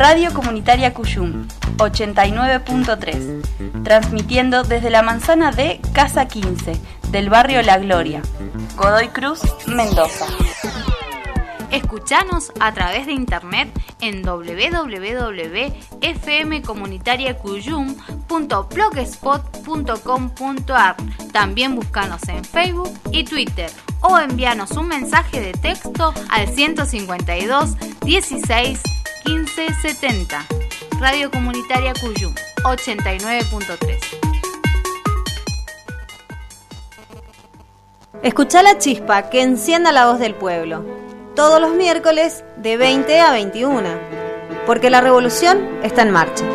Radio Comunitaria Cuyum, 89.3, transmitiendo desde la manzana de Casa 15, del barrio La Gloria, Godoy Cruz, Mendoza. Escuchanos a través de internet en www.fmcomunitariacuyum.blogspot.com.ar. También búscanos en Facebook y Twitter o envíanos un mensaje de texto al 152 16 15 70. Radio Comunitaria Cuyum, 89.3. Escuchá la chispa que encienda la voz del pueblo. Todos los miércoles de 20 a 21, porque la revolución está en marcha.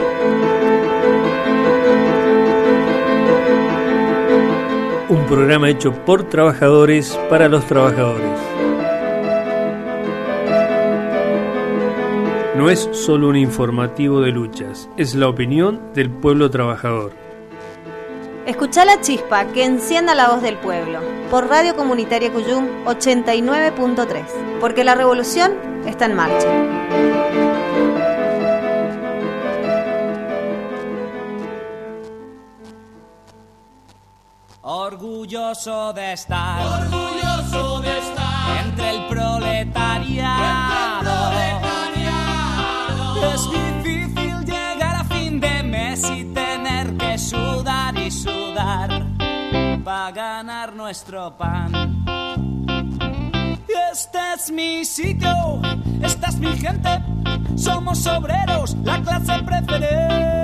Un programa hecho por trabajadores para los trabajadores. No es solo un informativo de luchas, es la opinión del pueblo trabajador. Escuchá la chispa que encienda la voz del pueblo por Radio Comunitaria Cuyum 89.3, porque la revolución está en marcha. Orgulloso de estar entre el proletariado. Es difícil llegar a fin de mes y tener que sudar y sudar para ganar nuestro pan. Este es mi sitio, esta es mi gente, somos obreros, la clase preferente.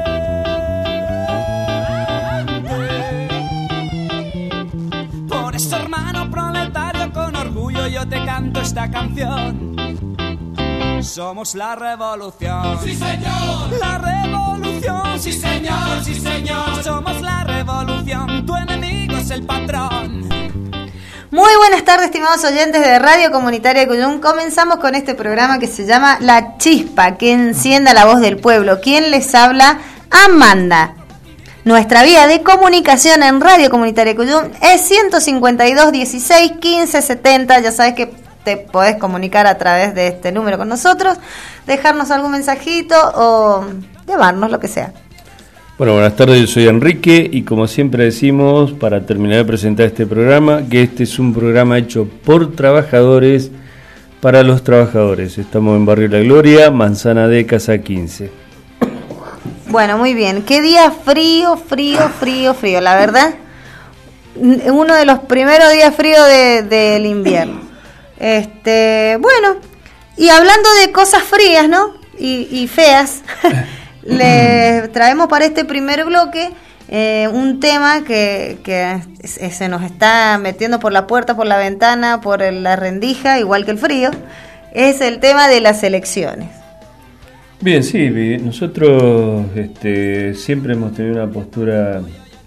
Por eso, hermano proletario, con orgullo yo te canto esta canción. Somos la revolución. ¡Sí, señor! La revolución. ¡Sí, señor! ¡Sí, señor! Somos la revolución. Tu enemigo es el patrón. Muy buenas tardes, estimados oyentes de Radio Comunitaria Cuyum. Comenzamos con este programa que se llama La Chispa, que encienda la voz del pueblo. ¿Quién les habla? Amanda. Nuestra vía de comunicación en Radio Comunitaria Cuyum es 152 16 15 70. Ya sabes que te podés comunicar a través de este número con nosotros, dejarnos algún mensajito o llamarnos, lo que sea. Bueno, buenas tardes, yo soy Enrique y como siempre decimos, para terminar de presentar este programa, que este es un programa hecho por trabajadores para los trabajadores. Estamos en Barrio La Gloria, Manzana de Casa 15. Bueno, muy bien. Qué día frío, la verdad. Uno de los primeros días fríos del invierno. Bueno, y hablando de cosas frías, ¿no? Y feas, les traemos para este primer bloque un tema que se nos está metiendo por la puerta, por la ventana, por la rendija, igual que el frío. Es el tema de las elecciones. Bien, sí, nosotros siempre hemos tenido una postura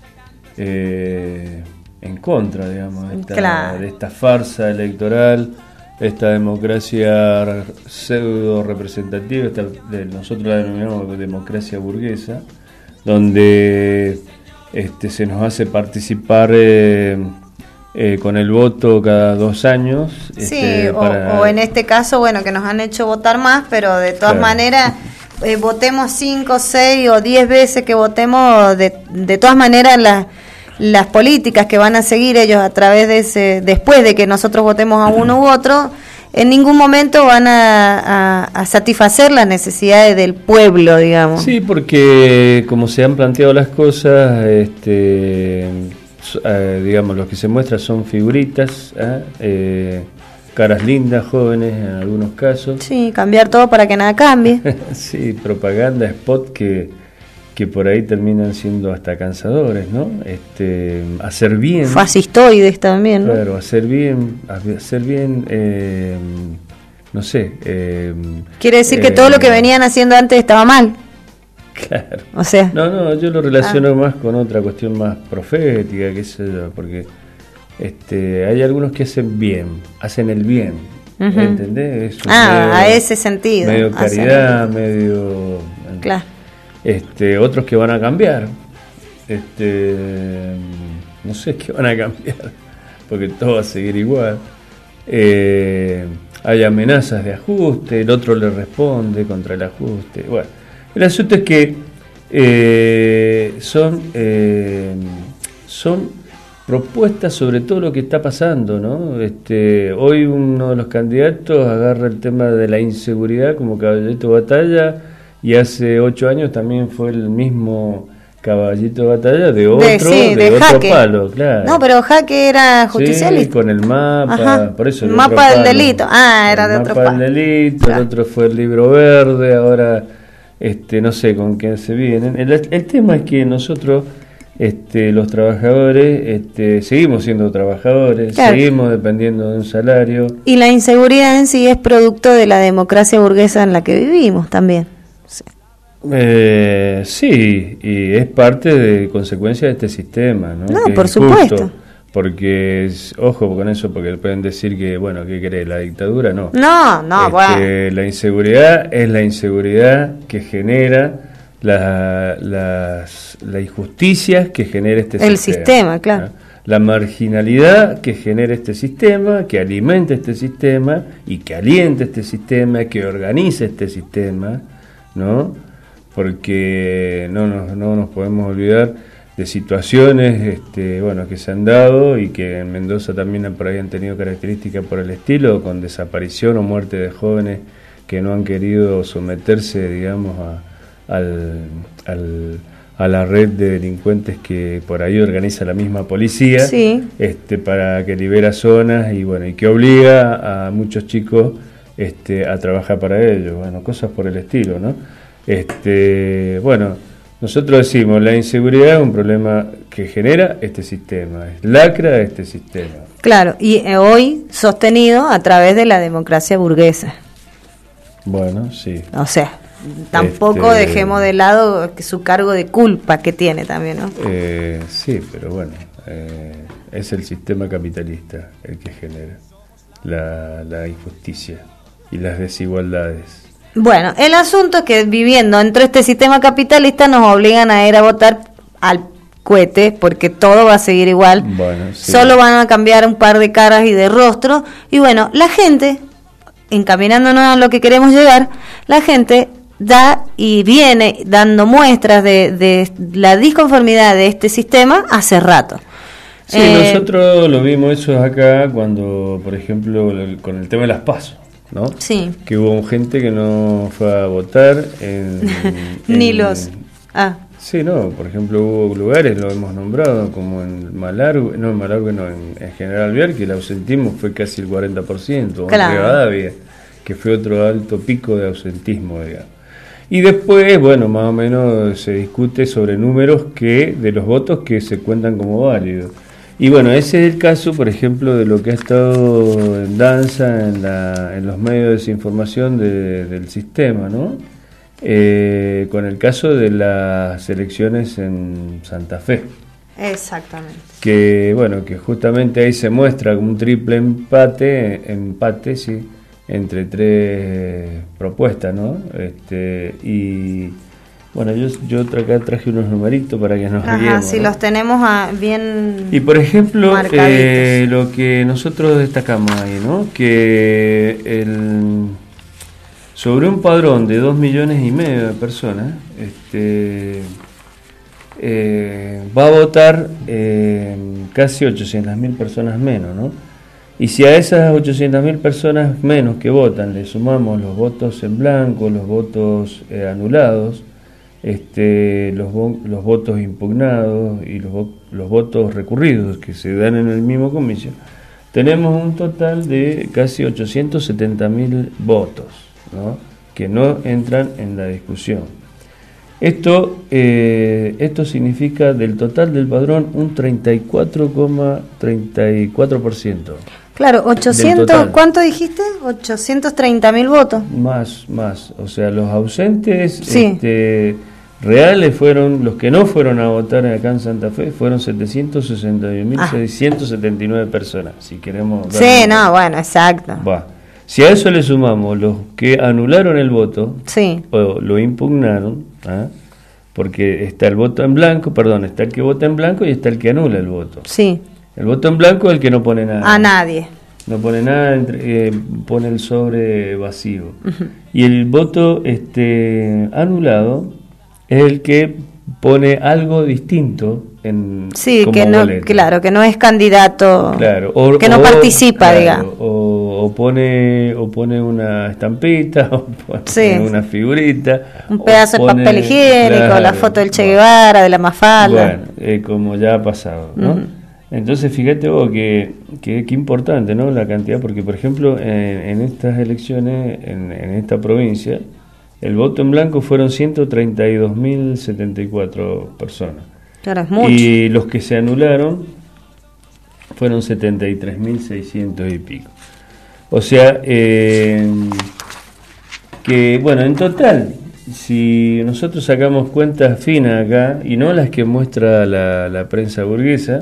en contra, digamos, de esta farsa electoral, esta democracia pseudo representativa, nosotros la denominamos democracia burguesa, donde se nos hace participar con el voto cada 2 años. Sí, o en este caso, bueno, que nos han hecho votar más, pero de todas maneras, votemos 5, 6 o 10 veces que votemos, de todas maneras las políticas que van a seguir ellos a través de después de que nosotros votemos a uno u otro, en ningún momento van a satisfacer las necesidades del pueblo, digamos. Sí, porque como se han planteado las cosas, digamos, los que se muestran son figuritas, caras lindas, jóvenes en algunos casos. Sí, cambiar todo para que nada cambie. Sí, propaganda, spot que por ahí terminan siendo hasta cansadores, ¿no? Hacer bien. Fascistoides también, ¿no? Claro, hacer bien, no sé. Quiere decir que todo lo que venían haciendo antes estaba mal. Claro. O sea. No, yo lo relaciono más con otra cuestión más profética, qué sé yo, porque hay algunos que hacen el bien, uh-huh. ¿Entendés? A ese sentido. Medio caridad, medio. Claro. Otros que van a cambiar, no sé qué van a cambiar, porque todo va a seguir igual. hay amenazas de ajuste, el otro le responde contra el ajuste. Bueno, el asunto es que son propuestas sobre todo lo que está pasando, ¿no? Hoy uno de los candidatos agarra el tema de la inseguridad como caballito de batalla, y hace 8 años también fue el mismo caballito de batalla de otro palo, claro. No, pero Jaque era justicialista. Sí, con el mapa. Ajá. Por eso el mapa del delito. Era de otro palo. El mapa del delito, claro. El otro fue el libro verde, ahora no sé con quién se vienen. El tema es que nosotros, los trabajadores, seguimos siendo trabajadores, claro. Seguimos dependiendo de un salario. Y la inseguridad en sí es producto de la democracia burguesa en la que vivimos también. Sí. Sí, y es parte de consecuencia de este sistema, ¿no? No, que por supuesto. Porque, ojo con eso, porque pueden decir que, bueno, ¿qué querés? ¿La dictadura? No. No, bueno. La inseguridad es la inseguridad que genera las injusticias que genera este sistema. El sistema, claro. ¿No? La marginalidad que genera este sistema, que alimenta este sistema y que alienta este sistema, que organiza este sistema, ¿no? Porque no nos podemos olvidar de situaciones que se han dado y que en Mendoza también por ahí han tenido características por el estilo, con desaparición o muerte de jóvenes que no han querido someterse, digamos, a la red de delincuentes que por ahí organiza la misma policía, sí. Para que libera zonas y que obliga a muchos chicos a trabajar para ellos, cosas por el estilo, ¿no? Nosotros decimos, la inseguridad es un problema que genera este sistema, es lacra este sistema. Claro, y hoy sostenido a través de la democracia burguesa. Bueno, sí. O sea, tampoco dejemos de lado su cargo de culpa que tiene también, ¿no? Sí, pero bueno, es el sistema capitalista el que genera la injusticia y las desigualdades. Bueno, el asunto es que viviendo dentro de este sistema capitalista nos obligan a ir a votar al cohete porque todo va a seguir igual. Bueno, sí. Solo van a cambiar un par de caras y de rostro. Y bueno, la gente, encaminándonos a lo que queremos llegar, la gente da y viene dando muestras de la disconformidad de este sistema hace rato. Sí, nosotros lo vimos eso acá cuando, por ejemplo, con el tema de las PASO, ¿no? Sí. Que hubo gente que no fue a votar ni los... Sí, no, por ejemplo hubo lugares, lo hemos nombrado, como en Malargüe, en General Vial, que el ausentismo fue casi el 40%, claro. En Rivadavia, que fue otro alto pico de ausentismo, digamos. Y después, más o menos se discute sobre números de los votos que se cuentan como válidos. Y ese es el caso, por ejemplo, de lo que ha estado en danza en los medios de desinformación del sistema, ¿no? Con el caso de las elecciones en Santa Fe. Exactamente. Que justamente ahí se muestra un triple empate, sí, entre 3 propuestas, ¿no? Yo acá traje unos numeritos para que nos guiemos, sí, ¿no? los tenemos bien. Y por ejemplo, marcaditos. lo que nosotros destacamos ahí, ¿no? Que sobre un padrón de 2,5 millones de personas, va a votar casi 800.000 personas menos, ¿no? Y si a esas 800.000 personas menos que votan le sumamos los votos en blanco, los votos anulados, los votos impugnados y los votos recurridos que se dan en el mismo comicio, tenemos un total de casi 870.000 votos, ¿no? Que no entran en la discusión. Esto significa del total del padrón un 34,34%. Claro, 800, ¿cuánto dijiste? 830.000 votos. Más, o sea, los ausentes sí. Reales fueron, los que no fueron a votar acá en Santa Fe, fueron 761.679 personas, si queremos... Sí, exacto. Si a eso le sumamos los que anularon el voto, sí. O lo impugnaron, porque está el voto en blanco, está el que vota en blanco y está el que anula el voto. Sí. El voto en blanco es el que no pone nada. A nadie. no pone nada, pone el sobre vacío. Y el voto anulado es el que pone algo distinto en como que no, boleta. claro, que no es candidato, claro, que no participa, claro, digamos. O pone una estampita, o pone una figurita, un pedazo de papel higiénico, claro, la foto del Che Guevara, de la Mafalda. Bueno, como ya ha pasado, ¿no? Entonces fíjate vos que importante, ¿no? La cantidad, porque por ejemplo en estas elecciones, en esta provincia, el voto en blanco fueron 132.074 personas. Claro, es mucho. Y los que se anularon fueron 73.600 y pico. O sea, que bueno, en total, si nosotros sacamos cuentas finas acá, y no las que muestra la prensa burguesa,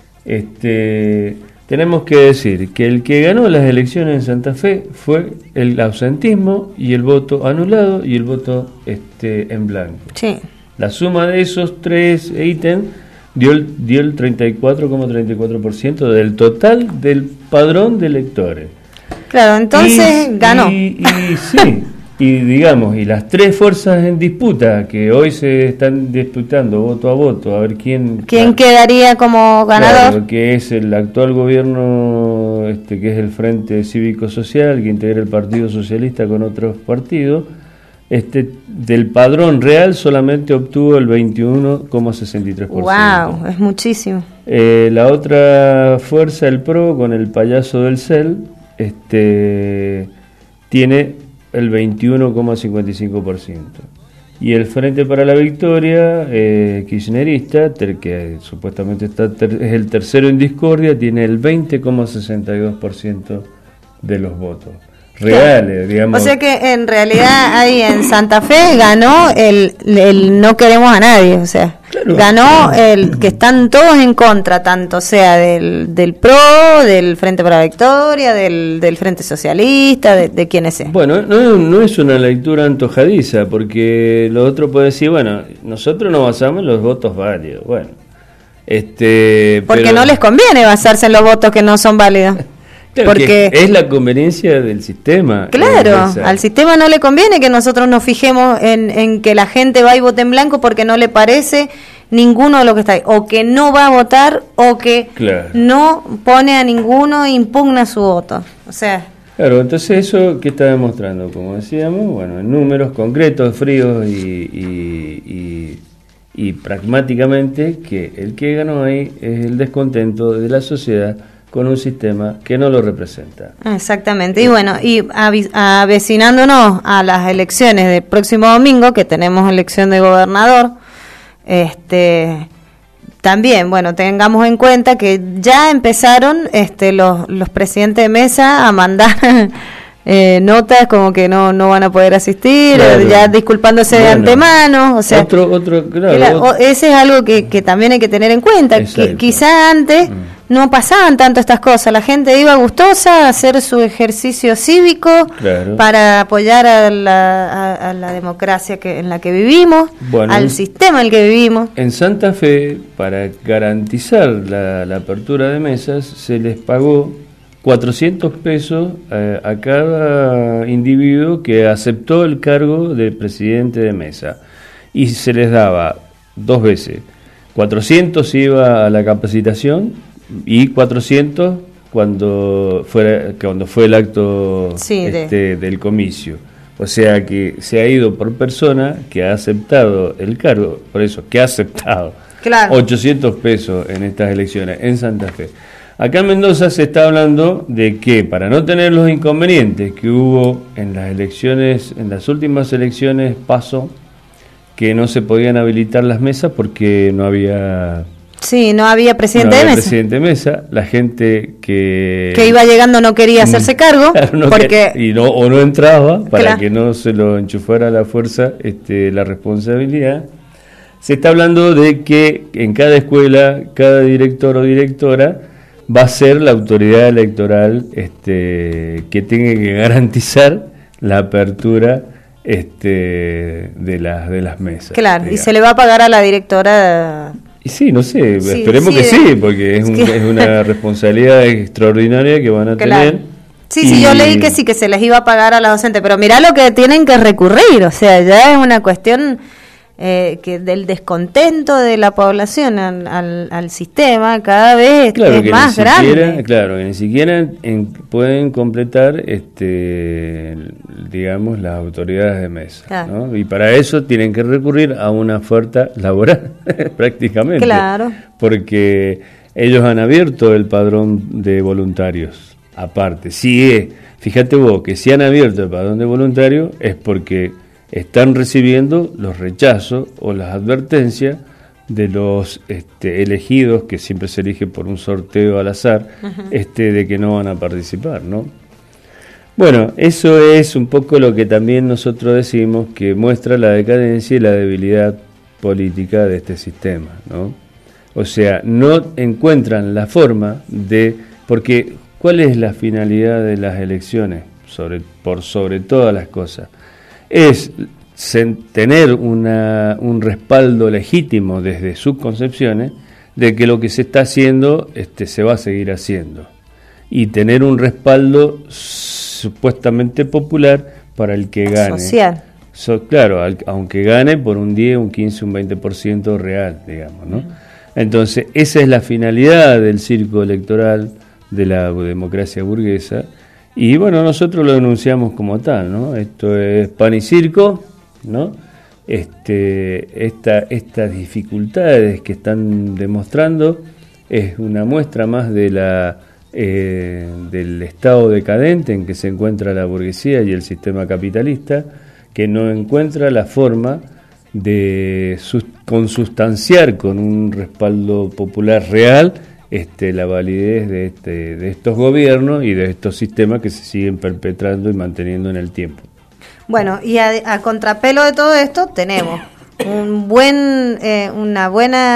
tenemos que decir que el que ganó las elecciones en Santa Fe fue el ausentismo y el voto anulado y el voto en blanco. Sí. La suma de esos tres ítems dio el 34,34% del total del padrón de electores. Claro, entonces ganó. Y sí, y digamos, y las tres fuerzas en disputa que hoy se están disputando voto a voto, a ver quién quedaría como ganador. Claro, que es el actual gobierno, que es el Frente Cívico Social, que integra el Partido Socialista con otros partidos. Del padrón real solamente obtuvo el 21,63%. Wow, es muchísimo. La otra fuerza, el PRO, con el payaso del CEL, tiene el 21,55%. Y el Frente para la Victoria, kirchnerista, que supuestamente es el tercero en discordia, tiene el 20,62% de los votos reales, digamos. O sea que en realidad ahí en Santa Fe ganó el no queremos a nadie, o sea, claro, ganó el que están todos en contra, tanto sea del PRO, del Frente para la Victoria, del Frente Socialista, de quienes sean. Bueno, no es una lectura antojadiza, porque lo otro puede decir, bueno, nosotros nos basamos en los votos válidos, bueno, porque no les conviene basarse en los votos que no son válidos. Claro, porque es la conveniencia del sistema. Claro, al sistema no le conviene que nosotros nos fijemos en que la gente va y vote en blanco porque no le parece ninguno de los que está ahí, o que no va a votar, o que no pone a ninguno e impugna su voto. O sea, claro, entonces eso que está demostrando, como decíamos, bueno, en números concretos, fríos y pragmáticamente, que el que ganó ahí es el descontento de la sociedad con un sistema que no lo representa. Exactamente, y bueno, y avecinándonos a las elecciones del próximo domingo, que tenemos elección de gobernador, también, bueno, tengamos en cuenta que ya empezaron los presidentes de mesa a mandar notas como que no van a poder asistir, claro, ya disculpándose de antemano, o sea, ese es algo que también hay que tener en cuenta, que quizá antes no pasaban tanto estas cosas, la gente iba gustosa a hacer su ejercicio cívico, claro, para apoyar a la democracia en la que vivimos, bueno, al sistema en el que vivimos. En Santa Fe, para garantizar la apertura de mesas, se les pagó 400 pesos a cada individuo que aceptó el cargo de presidente de mesa, y se les daba 2 veces, 400 iba a la capacitación y 400 cuando fue el acto del comicio. O sea que se ha ido por persona que ha aceptado el cargo, por eso que ha aceptado, claro, 800 pesos en estas elecciones en Santa Fe. Acá en Mendoza se está hablando de que para no tener los inconvenientes que hubo en las elecciones, en las últimas elecciones PASO, que no se podían habilitar las mesas porque no había presidente de mesa. La gente que iba llegando no quería hacerse cargo, claro, no entraba para, claro, que no se lo enchufara a la fuerza la responsabilidad. Se está hablando de que en cada escuela, cada director o directora va a ser la autoridad electoral que tenga que garantizar la apertura de las mesas. Claro, digamos. Y se le va a pagar a la directora Y sí, no sé, Sí, esperemos sí, que sí, porque es una responsabilidad extraordinaria que van a tener. Sí, yo leí que sí, que se les iba a pagar a los docentes, pero mirá lo que tienen que recurrir, o sea, ya es una cuestión que del descontento de la población al sistema cada vez claro, es más grande. Claro, que ni siquiera pueden completar, digamos, las autoridades de mesa, Claro. ¿no? Y para eso tienen que recurrir a una oferta laboral, prácticamente. Claro. Porque ellos han abierto el padrón de voluntarios, aparte. Fíjate vos, que si han abierto el padrón de voluntarios es porque están recibiendo los rechazos o las advertencias de los elegidos, que siempre se elige por un sorteo al azar, de que no van a participar, ¿no? Bueno, eso es un poco lo que también nosotros decimos que muestra la decadencia y la debilidad política de este sistema, ¿no? O sea, no encuentran la forma porque ¿cuál es la finalidad de las elecciones? Por sobre todas las cosas. Es tener un respaldo legítimo desde sus concepciones de que lo que se está haciendo se va a seguir haciendo, y tener un respaldo supuestamente popular para el que gane. Social. Claro, aunque gane por un 10, un 15, un 20% real, digamos, ¿no? Entonces, esa es la finalidad del circo electoral de la democracia burguesa. Y bueno, nosotros lo denunciamos como tal, ¿no? Esto es pan y circo, ¿no? Estas dificultades que están demostrando es una muestra más de del estado decadente en que se encuentra la burguesía y el sistema capitalista, que no encuentra la forma de consustanciar con un respaldo popular real la validez de estos gobiernos y de estos sistemas que se siguen perpetrando y manteniendo en el tiempo. Bueno, y a contrapelo de todo esto tenemos una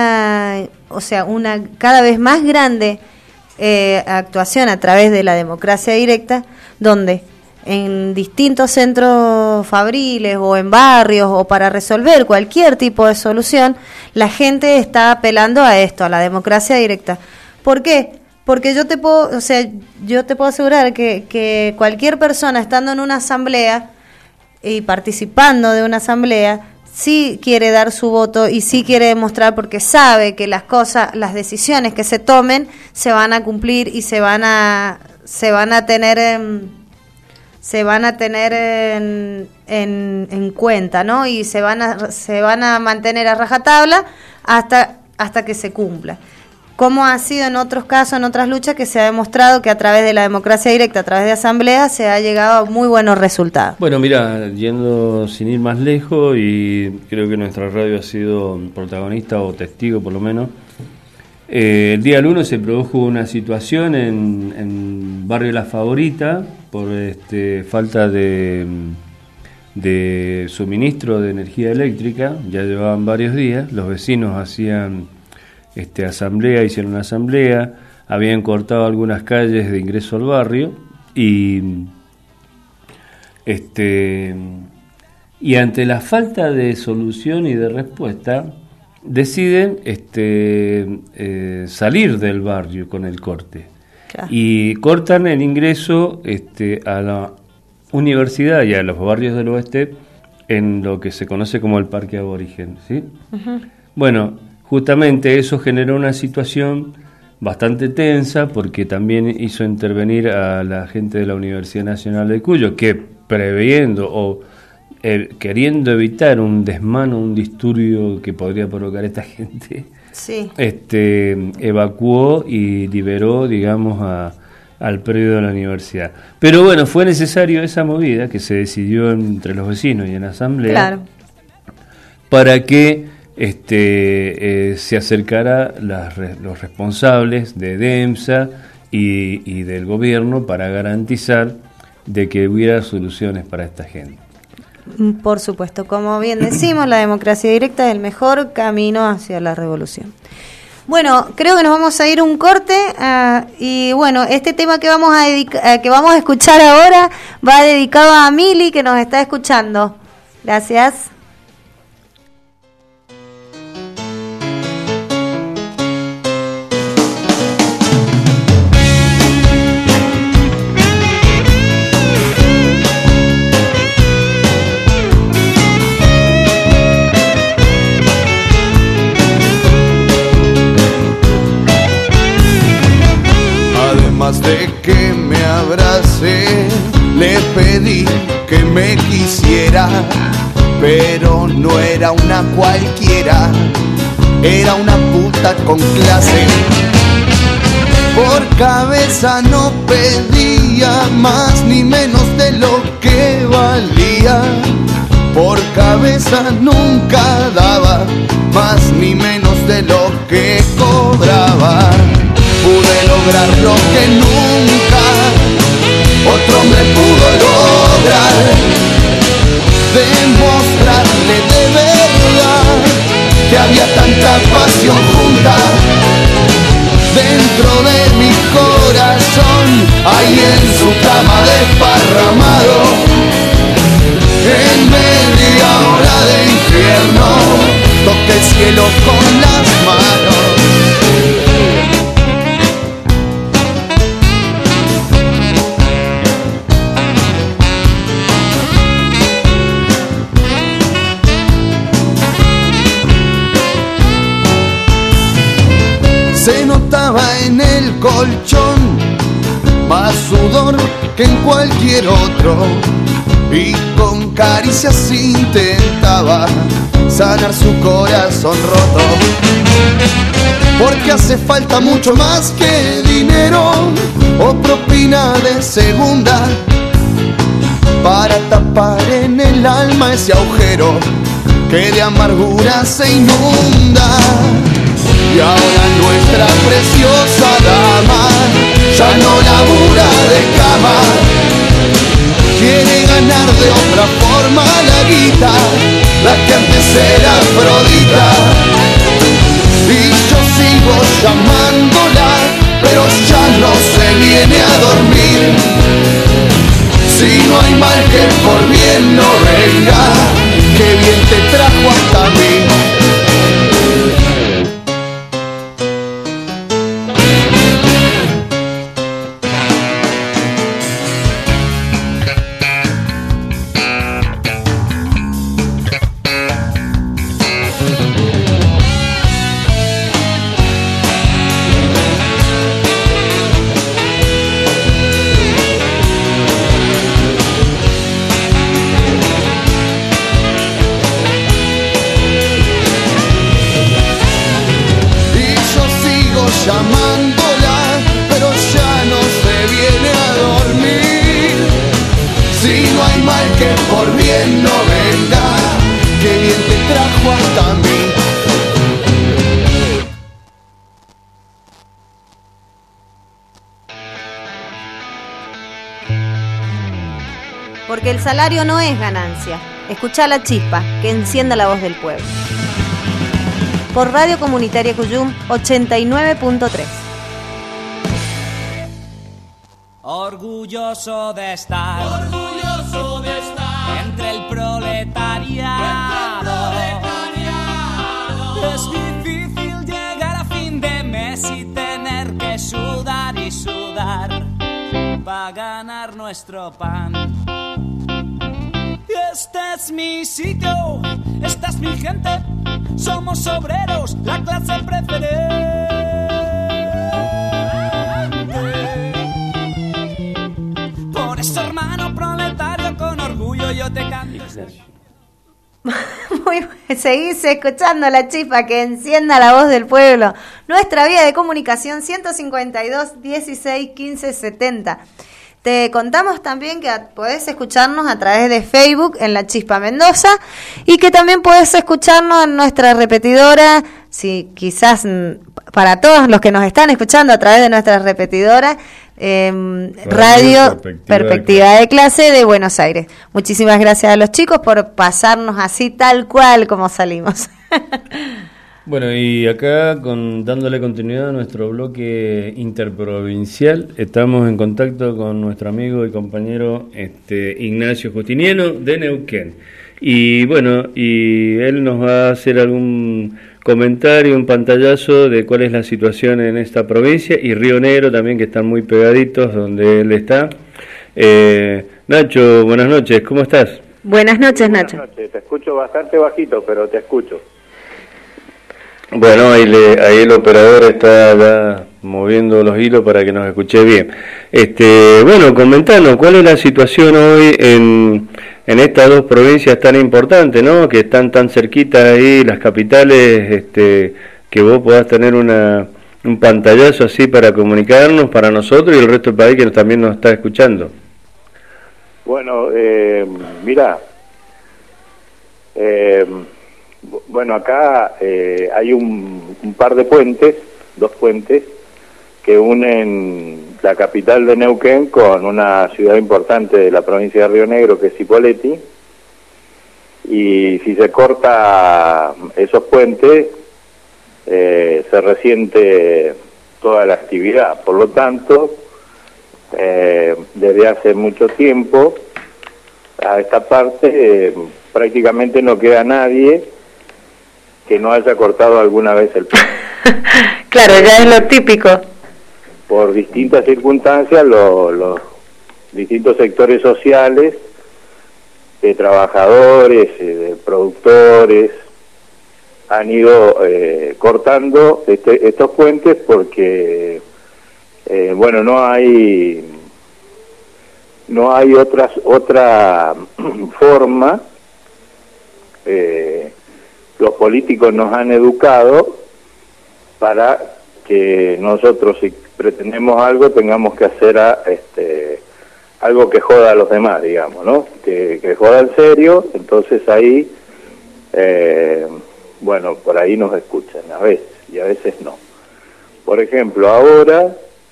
cada vez más grande actuación a través de la democracia directa, donde en distintos centros fabriles o en barrios o para resolver cualquier tipo de solución, la gente está apelando a esto, a la democracia directa. ¿Por qué? Porque yo te puedo asegurar que cualquier persona estando en una asamblea y participando de una asamblea, sí quiere dar su voto y sí quiere demostrar, porque sabe que las decisiones que se tomen se van a cumplir y se van a tener en cuenta, ¿no? Y se van a mantener a rajatabla hasta que se cumpla. Como ha sido en otros casos, en otras luchas, que se ha demostrado que a través de la democracia directa, a través de asambleas, se ha llegado a muy buenos resultados. Bueno, mira, yendo sin ir más lejos, y creo que nuestra radio ha sido protagonista o testigo por lo menos, el día lunes se produjo una situación en Barrio La Favorita por falta de suministro de energía eléctrica. Ya llevaban varios días, los vecinos hicieron una asamblea, habían cortado algunas calles de ingreso al barrio y ante la falta de solución y de respuesta deciden salir del barrio con el corte. Claro. Y cortan el ingreso a la universidad y a los barrios del oeste en lo que se conoce como el Parque Aborigen, ¿sí? Uh-huh. Bueno, justamente eso generó una situación bastante tensa, porque también hizo intervenir a la gente de la Universidad Nacional de Cuyo, que previendo o queriendo evitar un desmano, un disturbio que podría provocar esta gente, sí, evacuó y liberó, digamos, al predio de la universidad. Pero bueno, fue necesario esa movida que se decidió entre los vecinos y en asamblea, claro, para que se acercara los responsables de DEMSA y del gobierno para garantizar de que hubiera soluciones para esta gente. Por supuesto, como bien decimos, la democracia directa es el mejor camino hacia la revolución. Bueno, creo que nos vamos a ir un corte y bueno, este tema que vamos a escuchar ahora va dedicado a Mili, que nos está escuchando. Gracias. era, pero no era una cualquiera, era una puta con clase. Por cabeza no pedía más ni menos de lo que valía. Por cabeza nunca daba más ni menos de lo que cobraba. Pude lograr lo que nunca otro hombre pudo lograr. Demostrarle de verdad que había tanta pasión junta dentro de mi corazón, ahí en su cama desparramado, en media hora de infierno, toqué el cielo con las manos. Se notaba en el colchón más sudor que en cualquier otro, y con caricias intentaba sanar su corazón roto. Porque hace falta mucho más que dinero o propina de segunda para tapar en el alma ese agujero que de amargura se inunda. Y ahora nuestra preciosa dama ya no labura de cama, quiere ganar de otra forma la guita, la que antes era Afrodita. Y yo sigo llamándola, pero ya no se viene a dormir. Si no hay mal que por bien no venga, que bien te trajo hasta mí. Llamándola, pero ya no se viene a dormir. Si no hay mal que por bien no venga, que bien te trajo hasta mí. Porque el salario no es ganancia. Escuchá la chispa, que encienda la voz del pueblo. Por Radio Comunitaria Cuyum 89.3. Orgulloso de estar entre el proletariado. Es difícil llegar a fin de mes y tener que sudar y sudar para ganar nuestro pan. Este es mi sitio, esta es mi gente, somos obreros, la clase preferente. Por eso, hermano proletario, con orgullo yo te canto. Muy bueno. Seguís escuchando la chispa que encienda la voz del pueblo. Nuestra vía de comunicación 152 16 15 70. Te contamos también que podés escucharnos a través de Facebook en La Chispa Mendoza y que también podés escucharnos en nuestra repetidora, si quizás para todos los que nos están escuchando a través de nuestra repetidora, Radio Perspectiva de Clase de Buenos Aires. Muchísimas gracias a los chicos por pasarnos así tal cual como salimos. Bueno, y acá dándole continuidad a nuestro bloque interprovincial, estamos en contacto con nuestro amigo y compañero Ignacio Justiniano de Neuquén. Y bueno, y él nos va a hacer algún comentario, un pantallazo de cuál es la situación en esta provincia y Río Negro también, que están muy pegaditos donde él está. Nacho, buenas noches, ¿cómo estás? Buenas noches, Nacho. Buenas noches, te escucho bastante bajito, pero te escucho. Bueno, ahí el operador está ya moviendo los hilos para que nos escuche bien. Bueno, comentanos, ¿cuál es la situación hoy en estas dos provincias tan importantes, ¿no? Que están tan cerquitas ahí, las capitales, que vos podás tener un pantallazo así para comunicarnos, para nosotros y el resto del país que también nos está escuchando. Bueno, mira, bueno, acá hay un par de puentes, dos puentes, que unen la capital de Neuquén con una ciudad importante de la provincia de Río Negro, que es Cipolletti, y si se corta esos puentes, se resiente toda la actividad. Por lo tanto, desde hace mucho tiempo, a esta parte prácticamente no queda nadie que no haya cortado alguna vez el puente. Claro, ya es lo típico. Por distintas circunstancias, los distintos sectores sociales, de trabajadores, de productores, han ido cortando estos puentes porque, bueno, no hay otra forma. Los políticos nos han educado para que nosotros, si pretendemos algo, tengamos que hacer algo que joda a los demás, digamos, ¿no? Que joda en serio. Entonces ahí, bueno, por ahí nos escuchan a veces y a veces no. Por ejemplo, ahora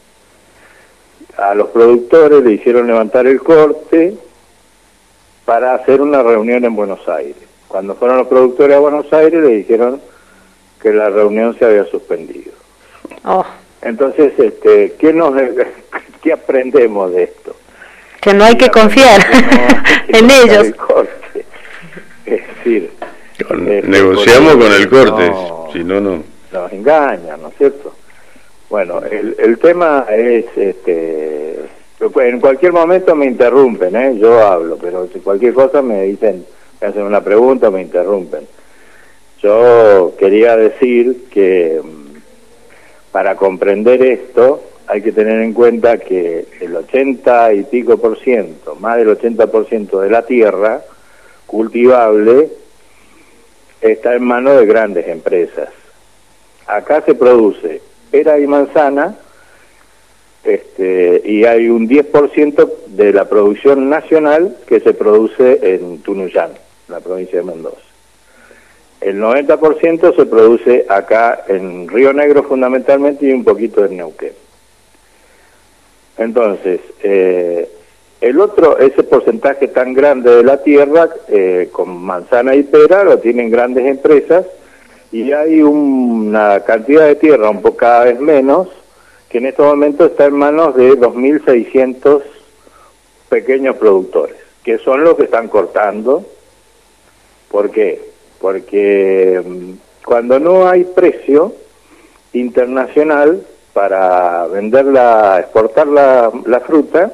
a los productores le hicieron levantar el corte para hacer una reunión en Buenos Aires. Cuando fueron los productores a Buenos Aires le dijeron que la reunión se había suspendido. Oh. Entonces, ¿qué aprendemos de esto? Que no hay que confiar en ellos. Es decir, negociamos con el corte, si no, no. Nos engañan, ¿no es cierto? Bueno, el tema es, en cualquier momento me interrumpen, yo hablo, pero si cualquier cosa me dicen, me hacen una pregunta, me interrumpen. Yo quería decir que para comprender esto hay que tener en cuenta que el 80 y pico por ciento, más del 80% de la tierra cultivable está en manos de grandes empresas. Acá se produce pera y manzana, y hay un 10% de la producción nacional que se produce en Tunuyán, la provincia de Mendoza. El 90% se produce acá en Río Negro fundamentalmente y un poquito en Neuquén. Entonces, ese porcentaje tan grande de la tierra, con manzana y pera, lo tienen grandes empresas, y hay una cantidad de tierra un poco cada vez menos, que en estos momentos está en manos de 2.600 pequeños productores, que son los que están cortando. ¿Por qué? Porque cuando no hay precio internacional para exportar la fruta,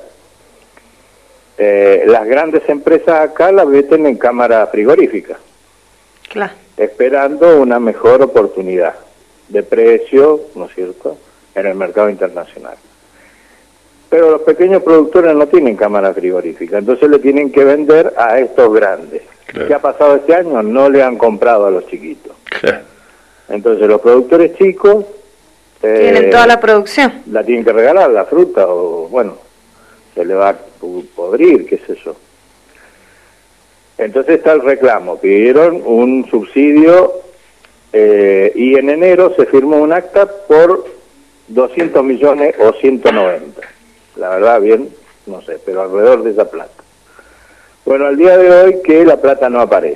las grandes empresas acá la meten en cámara frigorífica, Claro. esperando una mejor oportunidad de precio, ¿no es cierto?, en el mercado internacional. Pero los pequeños productores no tienen cámara frigorífica, entonces le tienen que vender a estos grandes. Claro. ¿Qué ha pasado este año? No le han comprado a los chiquitos. Claro. Entonces los productores chicos tienen toda la producción. La tienen que regalar, la fruta, o bueno, se le va a podrir, qué sé yo. Entonces está el reclamo, pidieron un subsidio y en enero se firmó un acta por 200 millones o 190. La verdad, bien, no sé, pero alrededor de esa plata. Bueno, al día de hoy que la plata no aparece.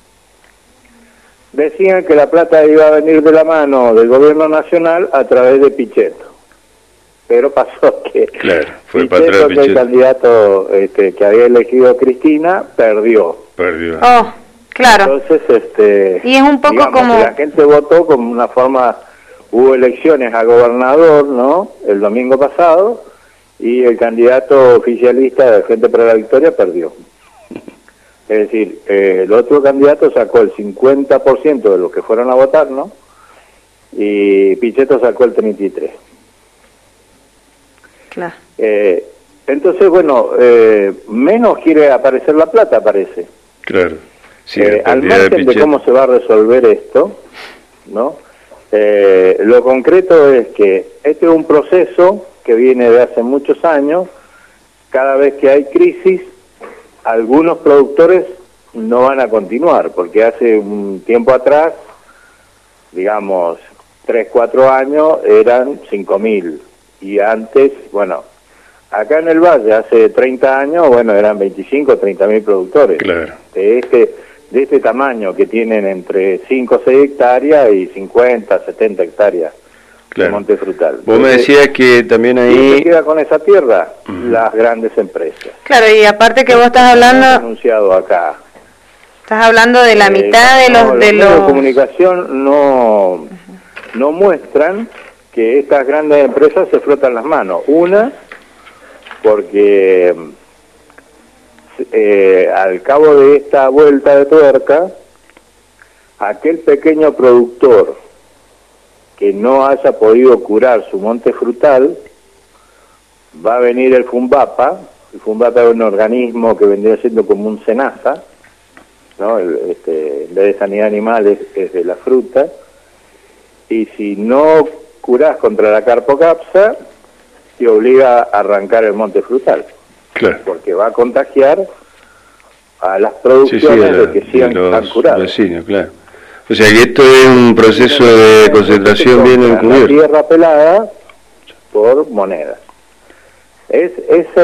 Decían que la plata iba a venir de la mano del gobierno nacional a través de Pichetto. Pero pasó que fue Pichetto, que el candidato que había elegido Cristina, perdió. Oh, claro. Entonces, y es un poco digamos, como... la gente votó como una forma... Hubo elecciones a gobernador, ¿no?, el domingo pasado, y el candidato oficialista de Frente para la Victoria perdió. Es decir, el otro candidato sacó el 50% de los que fueron a votar, ¿no?, y Pichetto sacó el 33. Claro. Entonces, bueno, menos quiere aparecer La Plata, parece. Claro. Sí, al margen de cómo se va a resolver esto, ¿no? Lo concreto es que este es un proceso que viene de hace muchos años. Cada vez que hay crisis, algunos productores no van a continuar, porque hace un tiempo atrás, digamos, 3, 4 años, eran 5.000. Y antes, bueno, acá en el Valle, hace 30 años, bueno, eran 25 o 30.000 productores. Claro. De este tamaño, que tienen entre 5 o 6 hectáreas y 50, 70 hectáreas. Claro. De monte frutal. Vos me decías que también ahí... ¿Quién se queda con esa tierra? Las grandes empresas. Claro, y aparte que vos estás hablando... anunciado acá. Estás hablando de la mitad de los... Los medios de comunicación no muestran que estas grandes empresas se frotan las manos. Una, porque al cabo de esta vuelta de tuerca, aquel pequeño productor que no haya podido curar su monte frutal, va a venir el Funbapa. El Funbapa es un organismo que vendría siendo como un SENASA, ¿no? En vez de sanidad animal es de la fruta, y si no curás contra la carpocapsa, te obliga a arrancar el monte frutal. Claro. Porque va a contagiar a las producciones de que sigan curados. Vecinos, claro. O sea que esto es un proceso de concentración bien encubierto. Tierra pelada por monedas. Esa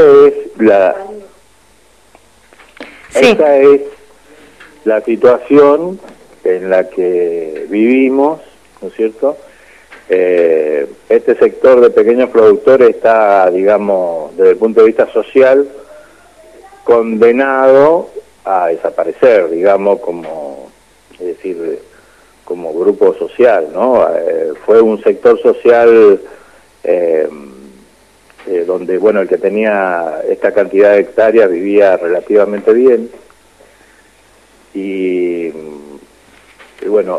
es la situación en la que vivimos, ¿no es cierto? Este sector de pequeños productores está, digamos, desde el punto de vista social, condenado a desaparecer, digamos, como grupo social, ¿no? Fue un sector social donde, bueno, el que tenía esta cantidad de hectáreas vivía relativamente bien, y bueno,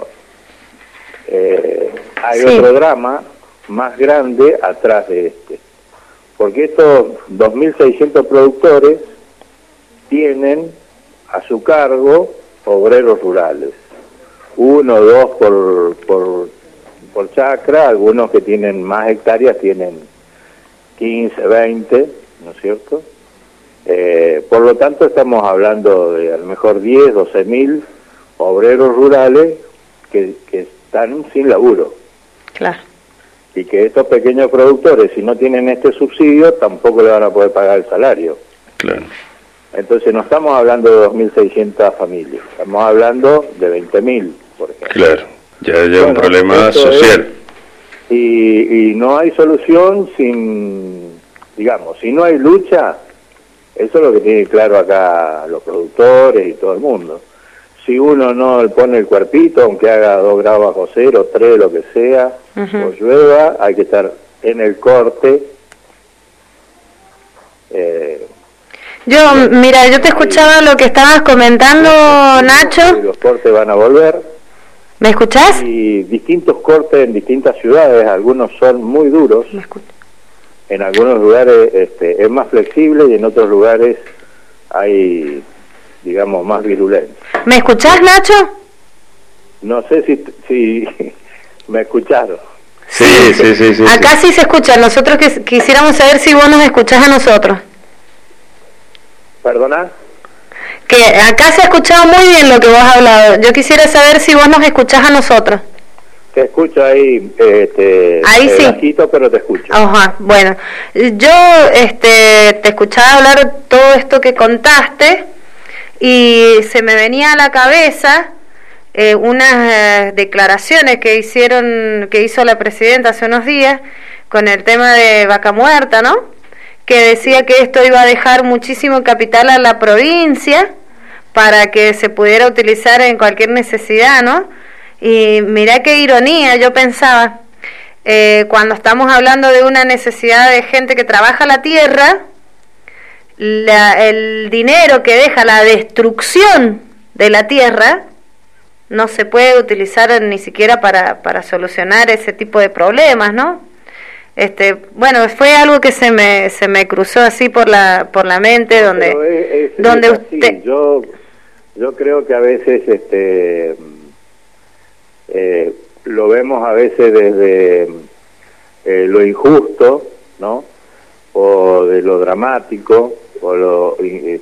hay otro drama más grande atrás de este, porque estos 2.600 productores tienen a su cargo obreros rurales, 1 o 2 por chacra. Algunos que tienen más hectáreas tienen 15, 20, ¿no es cierto? Por lo tanto, estamos hablando de a lo mejor 10, 12.000 obreros rurales que están sin laburo. Claro. Y que estos pequeños productores, si no tienen este subsidio, tampoco le van a poder pagar el salario. Claro. Entonces no estamos hablando de 2.600 familias, estamos hablando de 20.000, por ejemplo. Claro, ya un problema social. Y no hay solución sin, digamos, si no hay lucha, eso es lo que tiene claro acá los productores y todo el mundo. Si uno no le pone el cuerpito, aunque haga 2 grados bajo cero, 3, lo que sea, o llueva, hay que estar en el corte. Yo te escuchaba lo que estabas comentando, Nacho. Los cortes van a volver. ¿Me escuchás? Y distintos cortes en distintas ciudades, algunos son muy duros. En algunos lugares es más flexible y en otros lugares hay, digamos, más virulencia. ¿Me escuchás, Nacho? No sé si me escucharon. Sí. Acá sí se escucha. Nosotros quisiéramos saber si vos nos escuchás a nosotros. ¿Perdona? Que acá se ha escuchado muy bien lo que vos has hablado. Yo quisiera saber si vos nos escuchás a nosotros. Te escucho ahí, ahí sí. Bajito, pero te escucho. Ajá, bueno. Yo te escuchaba hablar todo esto que contaste y se me venía a la cabeza unas declaraciones que hizo la presidenta hace unos días con el tema de Vaca Muerta, ¿no? Que decía que esto iba a dejar muchísimo capital a la provincia para que se pudiera utilizar en cualquier necesidad, ¿no? Y mirá qué ironía, yo pensaba, cuando estamos hablando de una necesidad de gente que trabaja la tierra, el dinero que deja la destrucción de la tierra no se puede utilizar ni siquiera para solucionar ese tipo de problemas, ¿no? Bueno, fue algo que se me cruzó así por la mente, donde usted... Yo creo que a veces lo vemos a veces desde lo injusto, ¿no? O de lo dramático, o lo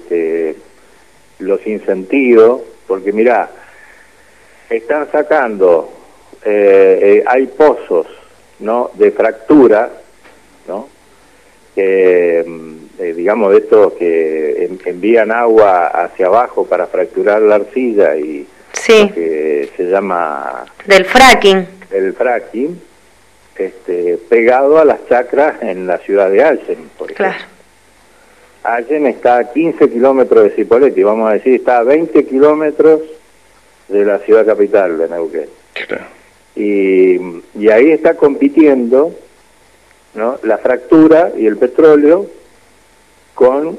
sin sentido, porque mirá, están sacando, hay pozos, ¿no? De fractura, ¿no? Digamos de estos que envían agua hacia abajo para fracturar la arcilla y sí, lo que se llama del fracking, pegado a las chacras en la ciudad de Allen, por ejemplo. Claro. Allen está a 15 kilómetros de Cipolletti, vamos a decir, está a 20 kilómetros de la ciudad capital de Neuquén. Claro. Y ahí está compitiendo, ¿no? La fractura y el petróleo con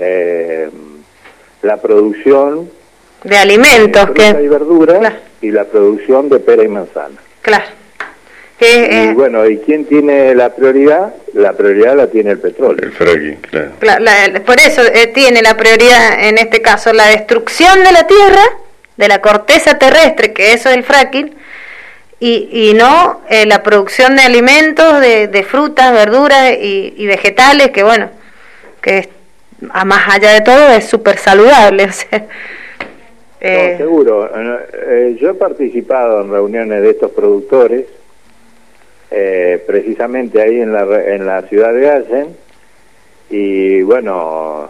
la producción de alimentos, de fruta y verdura, claro, y la producción de pera y manzana. Claro. Y bueno, ¿y quién tiene la prioridad? La prioridad la tiene el petróleo. El fracking, claro. Por eso tiene la prioridad en este caso la destrucción de la tierra, de la corteza terrestre, que eso es el fracking, y no la producción de alimentos, de frutas, verduras y vegetales, que bueno, que a más allá de todo es súper saludable. O sea, no, seguro. Yo he participado en reuniones de estos productores, precisamente ahí en la ciudad de Allen, y bueno,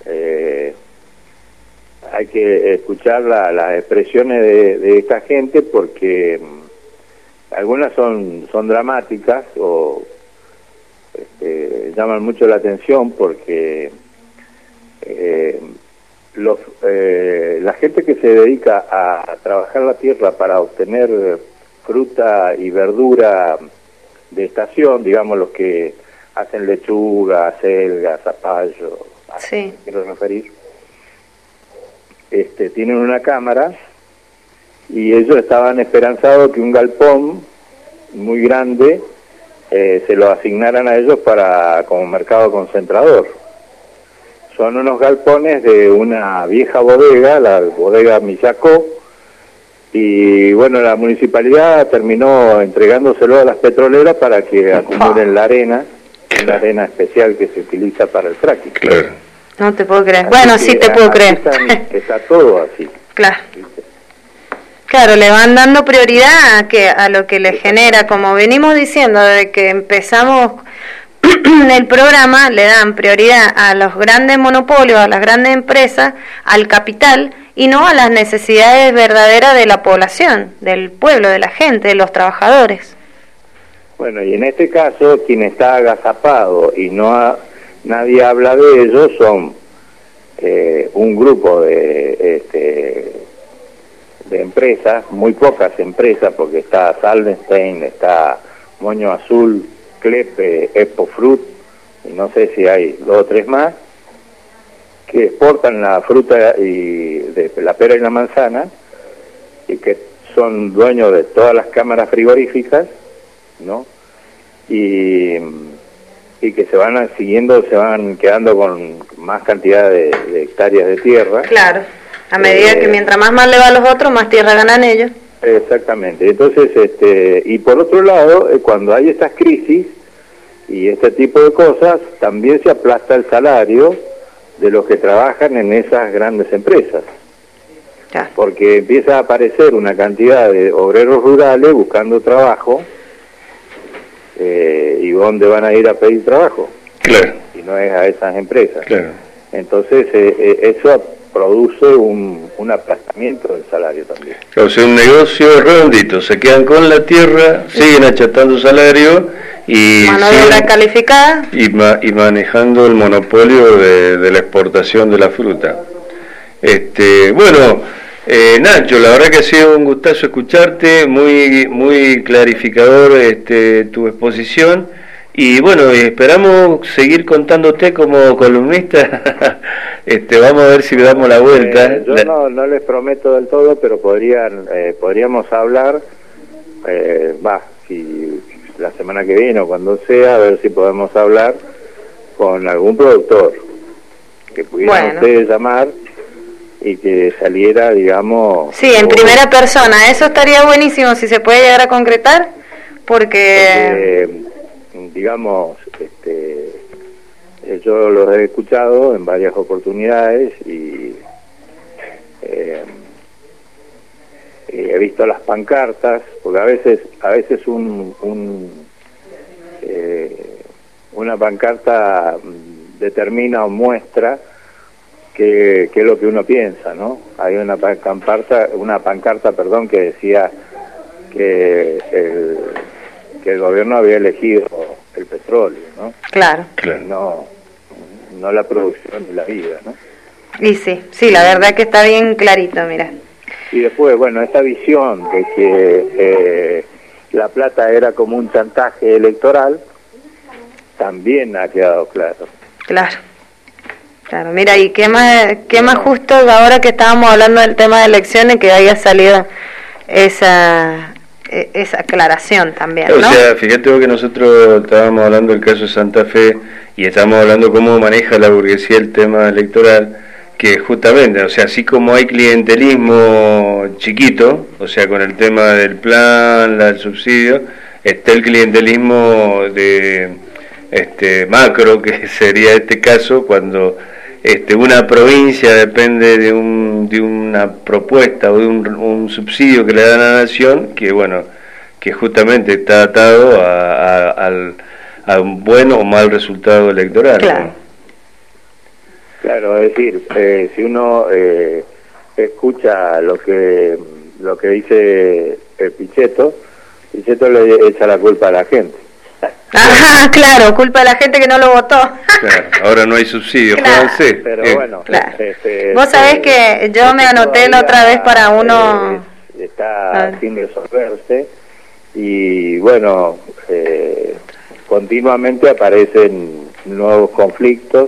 hay que escuchar las expresiones de esta gente, porque algunas son dramáticas o llaman mucho la atención, porque la gente que se dedica a trabajar la tierra para obtener fruta y verdura de estación, digamos los que hacen lechuga, acelga, zapallo, sí, quiero referir, tienen una cámara, y ellos estaban esperanzados que un galpón muy grande se lo asignaran a ellos como mercado concentrador. Son unos galpones de una vieja bodega, la bodega Millacó, y bueno, la municipalidad terminó entregándoselo a las petroleras para que acumulen la arena, una arena especial que se utiliza para el fracking. Claro. No te puedo creer. Bueno, sí te puedo creer. Está todo así. Claro. Claro, le van dando prioridad a lo que le genera, como venimos diciendo desde que empezamos el programa, le dan prioridad a los grandes monopolios, a las grandes empresas, al capital, y no a las necesidades verdaderas de la población, del pueblo, de la gente, de los trabajadores. Bueno, y en este caso, quien está agazapado y nadie habla de ellos son un grupo de empresas, muy pocas empresas, porque está Saldenstein, está Moño Azul, Clepe, Epofrut, y no sé si hay 2 o 3 más, que exportan la fruta de la pera y la manzana, y que son dueños de todas las cámaras frigoríficas, ¿no? Y que se van quedando con más cantidad de hectáreas de tierra. Claro, a medida que mientras más le va a los otros, más tierra ganan ellos. Exactamente. Entonces, y por otro lado, cuando hay estas crisis y este tipo de cosas, también se aplasta el salario de los que trabajan en esas grandes empresas. Ya. Porque empieza a aparecer una cantidad de obreros rurales buscando trabajo, y ¿dónde van a ir a pedir trabajo? Claro. Si no es a esas empresas. Claro. Entonces, eso produce un aplastamiento del salario también. O sea, un negocio redondito, se quedan con la tierra, siguen achatando salario y mano de obra calificada y manejando el monopolio de la exportación de la fruta. Bueno, Nacho, la verdad que ha sido un gustazo escucharte, muy clarificador tu exposición, Y bueno, esperamos seguir contándote como columnista. Vamos a ver si le damos la vuelta. Yo no les prometo del todo, pero podríamos hablar, si la semana que viene o cuando sea, a ver si podemos hablar con algún productor que pudieran ustedes llamar y que saliera, digamos... Sí, en primera persona, eso estaría buenísimo si se puede llegar a concretar, porque digamos, yo los he escuchado en varias oportunidades y he visto las pancartas, porque a veces una pancarta determina o muestra qué es lo que uno piensa, ¿no? Hay una pancarta, que decía que el gobierno había elegido el petróleo, ¿no? Claro. No la producción de la vida, ¿no? Y sí, la verdad que está bien clarito, mira. Y después, bueno, esta visión de que la plata era como un chantaje electoral, también ha quedado claro. Claro, mira, y qué más justo ahora que estábamos hablando del tema de elecciones, que haya salido esa aclaración también, ¿no? O sea, fíjate vos que nosotros estábamos hablando del caso de Santa Fe y estábamos hablando cómo maneja la burguesía el tema electoral, que justamente, o sea, así como hay clientelismo chiquito, o sea, con el tema del plan, el subsidio, está el clientelismo de macro, que sería este caso cuando una provincia depende de una propuesta o de un subsidio que le dan a la nación, que justamente está atado a un buen o mal resultado electoral. Claro. ¿No? Claro, es decir, si uno escucha lo que dice Pichetto le echa la culpa a la gente. Ajá, claro, culpa de la gente que no lo votó. Claro, ahora no hay subsidio, claro, pero bueno, claro. Vos sabés que yo me anoté la otra vez para uno... está sin resolverse y bueno, continuamente aparecen nuevos conflictos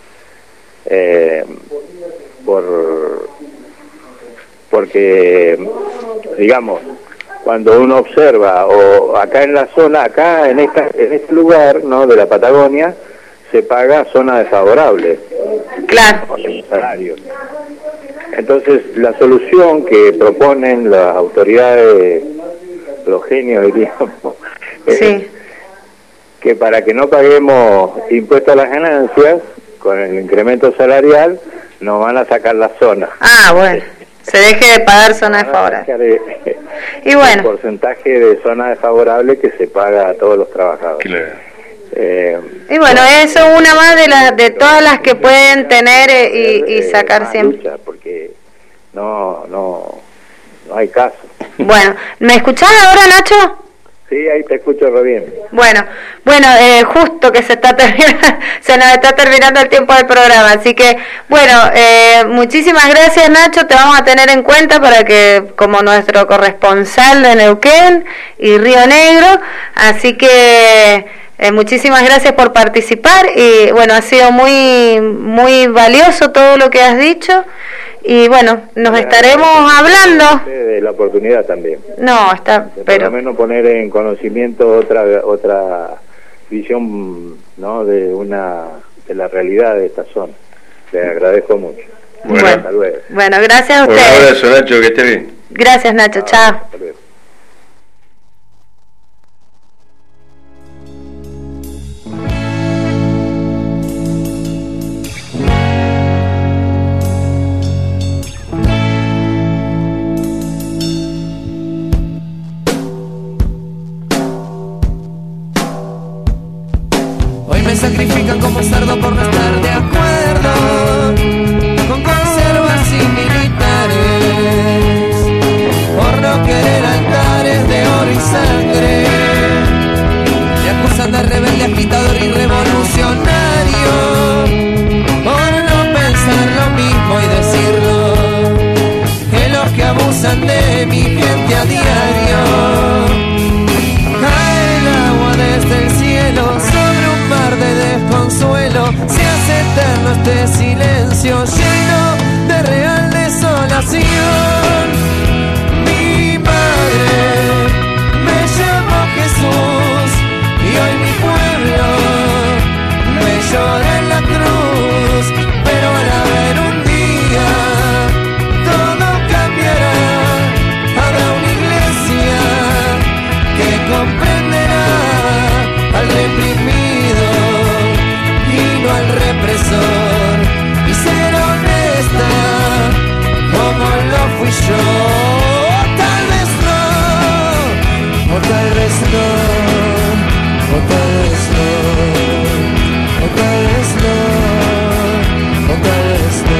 porque digamos, cuando uno observa, o acá en la zona, en este lugar, ¿no?, de la Patagonia, se paga zona desfavorable. Claro. Salarios. Entonces, la solución que proponen las autoridades, los genios, diríamos, sí, que para que no paguemos impuestos a las ganancias, con el incremento salarial, nos van a sacar la zona. Ah, bueno. Se deje de pagar zona desfavorable. Y bueno, el porcentaje de zona desfavorable que se paga a todos los trabajadores. Claro. Y bueno, eso es una más de todas las que pueden tener y sacar siempre. Lucha, porque no hay caso. Bueno, ¿me escuchás ahora, Nacho? Sí, ahí te escucho re bien. Bueno, justo que se nos está terminando el tiempo del programa, así que, bueno, muchísimas gracias, Nacho, te vamos a tener en cuenta para que, como nuestro corresponsal de Neuquén y Río Negro, así que muchísimas gracias por participar y, bueno, ha sido muy, muy valioso todo lo que has dicho. Y bueno, nos estaremos hablando de la oportunidad también. No, está, pero por lo menos poner en conocimiento otra visión, ¿no?, de la realidad de esta zona. Le agradezco mucho. Bueno, hasta luego. Bueno, gracias a ustedes. Un abrazo, Nacho, que esté bien. Gracias, Nacho, chao. Hasta luego. Sacrifican como cerdo por no estar de acuerdo con conservas y militares, por no querer altares de oro y sangre. Me acusan de rebelde, agitador y revolucionario, por no pensar lo mismo y decirlo, que los que abusan de mi gente a diario, cae el agua desde el cielo. este silencio lleno de real desolación. Mi madre me llamó Jesús y hoy mi pueblo me llora en la cruz, pero al haber un día todo cambiará. Habrá una iglesia que comprenderá al reprimido y no al represor, y será honesta como lo fui yo. Tal vez no, o tal vez no, o tal vez no, o tal vez no, o tal vez no.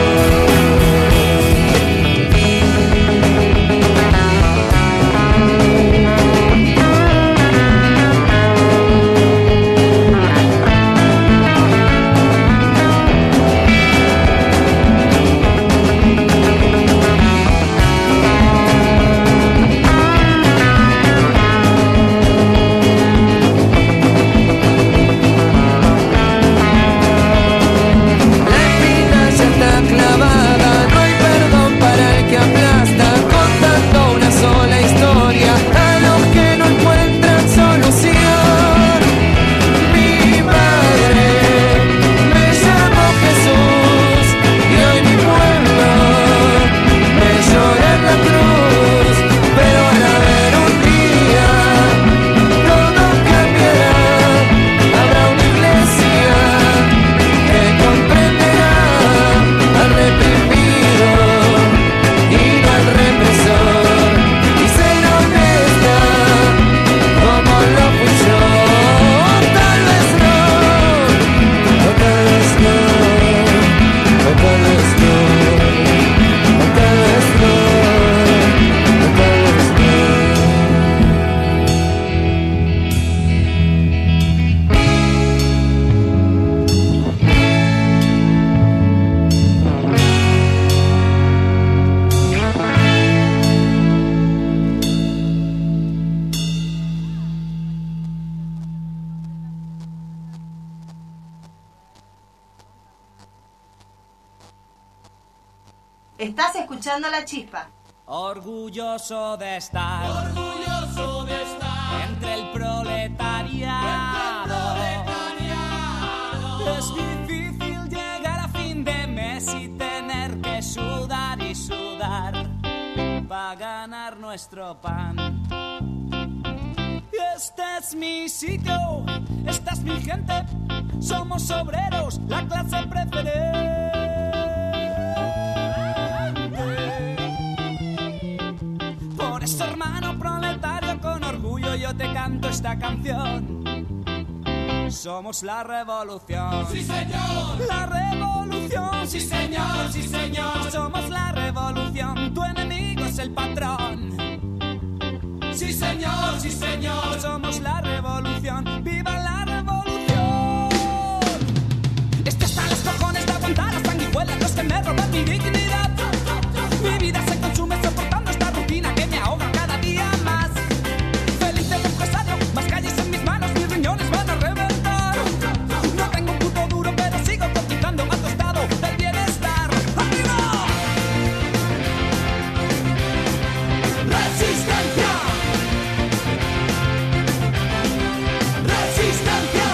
Estás escuchando La Chispa. Orgulloso de estar entre el proletariado. Es difícil llegar a fin de mes y tener que sudar y sudar para ganar nuestro pan. Este es mi sitio, esta es mi gente, somos obreros, la clase preferente. Por eso, hermano proletario, con orgullo yo te canto esta canción. Somos la revolución. ¡Sí, señor! La revolución. ¡Sí, señor! ¡Sí, señor! Somos la revolución. Tu enemigo es el patrón. ¡Sí, señor! ¡Sí, señor! Somos la revolución. ¡Viva la revolución! Esto está en los cojones de aguantar las sanguijuelas, los que me roban mi dignidad. Mi vida se consume soportando esta rutina que me ahoga cada día más. Feliz de empresario, más calles en mis manos, mis riñones van a reventar. No tengo un puto duro, pero sigo cotizando a tu estado del bienestar. ¡Arriba! ¡Resistencia! ¡Resistencia!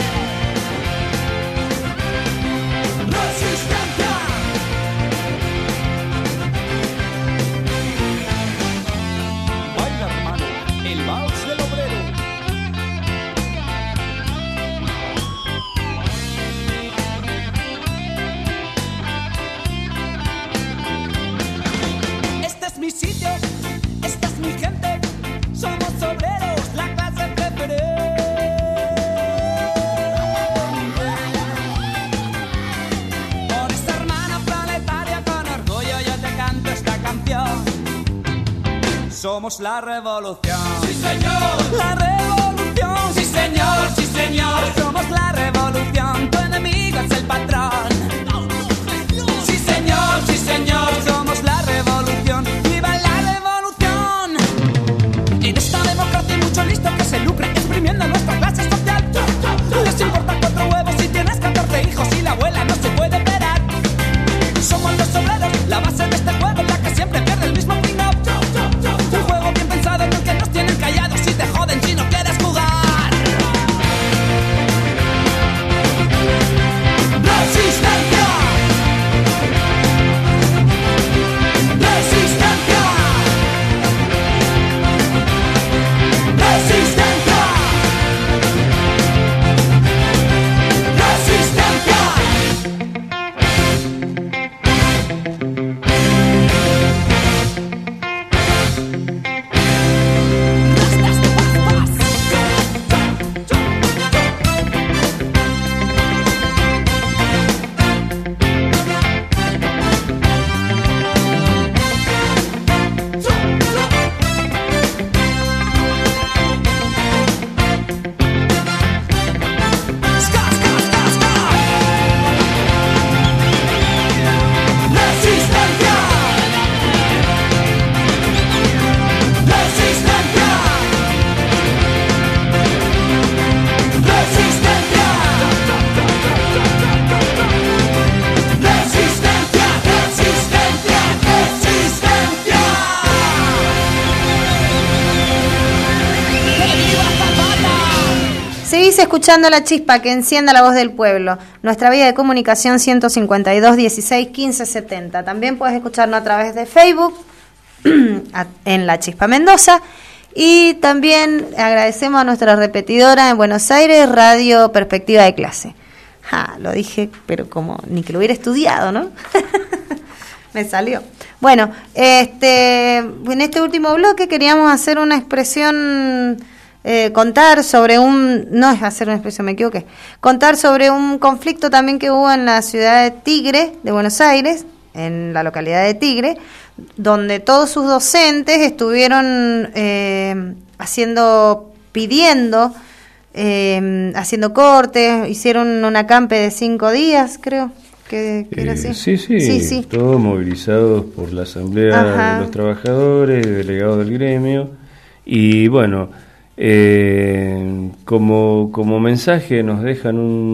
¡Resistencia! Baila, hermano, el vals del obrero. Este es mi sitio, esta es mi gente, somos obreros, la clase preferente. Por esta hermana planetaria, con orgullo yo te canto esta canción. Somos la revolución. ¡Sí, señor! La revolución. ¡Sí, señor! ¡Sí, señor! Somos la revolución. Tu enemigo es el patrón. ¡Sí, señor! ¡Sí, señor! Somos la revolución. ¡Viva la revolución! En esta democracia hay mucho listo que se lucra exprimiendo nuestra clase social. Les importa 4 huevos si tienes 14 hijos y la abuela no se puede ver. Seguís escuchando La Chispa, que encienda la voz del pueblo. Nuestra vía de comunicación 152 16 15 70. También puedes escucharnos a través de Facebook en La Chispa Mendoza. Y también agradecemos a nuestra repetidora en Buenos Aires, Radio Perspectiva de Clase. Lo dije, pero como ni que lo hubiera estudiado, ¿no? Me salió. Bueno, en este último bloque queríamos hacer una expresión, contar sobre no es hacer una expresión, me equivoqué, contar sobre un conflicto también que hubo en la ciudad de Tigre, de Buenos Aires, en la localidad de Tigre, donde todos sus docentes estuvieron pidiendo, haciendo cortes, hicieron un acampe de 5 días, creo. Que era así. Sí, todos movilizados por la Asamblea de los Trabajadores, delegados del gremio, y bueno, como mensaje nos dejan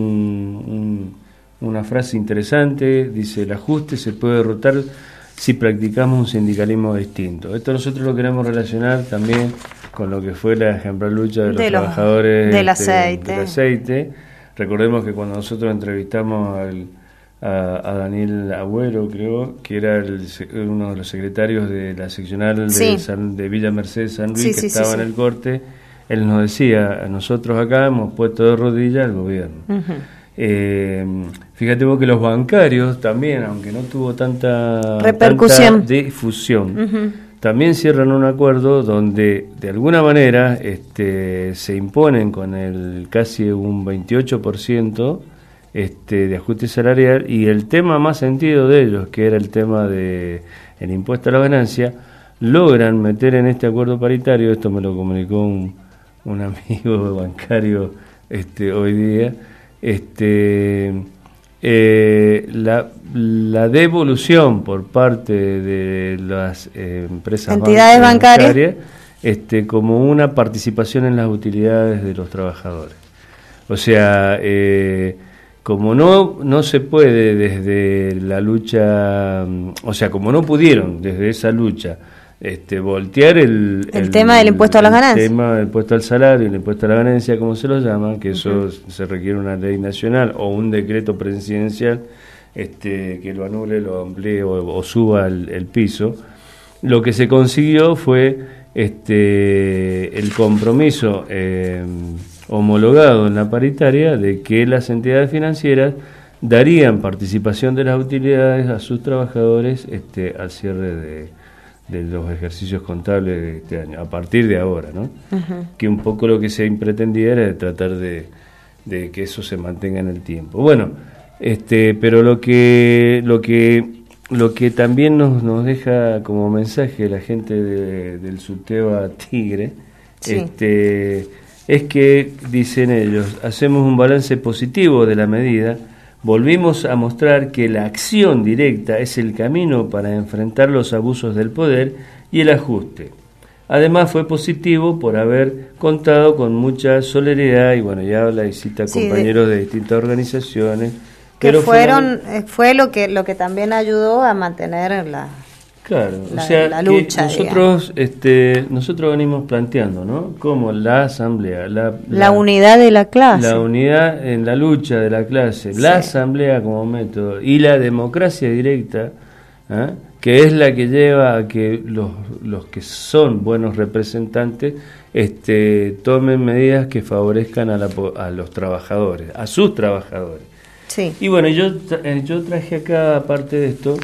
una frase interesante, dice: el ajuste se puede derrotar si practicamos un sindicalismo distinto. Esto nosotros lo queremos relacionar también con lo que fue la ejemplar lucha de los trabajadores del aceite. Recordemos que cuando nosotros entrevistamos a Daniel Agüero, creo que era uno de los secretarios de la seccional de Villa Mercedes San Luis, que estaba en el corte, él nos decía: nosotros acá hemos puesto de rodillas al gobierno. Fíjate vos que los bancarios también, aunque no tuvo tanta difusión, también cierran un acuerdo donde de alguna manera se imponen con el casi un 28% de ajuste salarial, y el tema más sentido de ellos, que era el tema de el impuesto a la ganancia, logran meter en este acuerdo paritario. Esto me lo comunicó un amigo bancario hoy día, la devolución por parte de las empresas entidades bancarias como una participación en las utilidades de los trabajadores. O sea, como no se puede desde la lucha, o sea, como no pudieron desde esa lucha voltear el tema del impuesto a las ganancias, el tema del impuesto al salario, el impuesto a la ganancia, como se lo llama, que eso se requiere una ley nacional o un decreto presidencial que lo anule, lo amplíe o suba el piso. Lo que se consiguió fue el compromiso homologado en la paritaria de que las entidades financieras darían participación de las utilidades a sus trabajadores al cierre de los ejercicios contables de este año, a partir de ahora, ¿no? Que un poco lo que se pretendía era tratar de que eso se mantenga en el tiempo. Bueno, pero lo que también nos deja como mensaje la gente del Subteva Tigre, es que, dicen ellos, hacemos un balance positivo de la medida, volvimos a mostrar que la acción directa es el camino para enfrentar los abusos del poder y el ajuste. Además fue positivo por haber contado con mucha solidaridad, y bueno, ya habla y cita compañeros de distintas organizaciones. Que fue lo que también ayudó a mantener la lucha. Nosotros venimos planteando, ¿no? Como la asamblea, la unidad de la clase, la unidad en la lucha de la clase, la asamblea como método y la democracia directa, que es la que lleva a que los que son buenos representantes tomen medidas que favorezcan a los trabajadores, a sus trabajadores. Y bueno, yo traje acá, aparte de esto,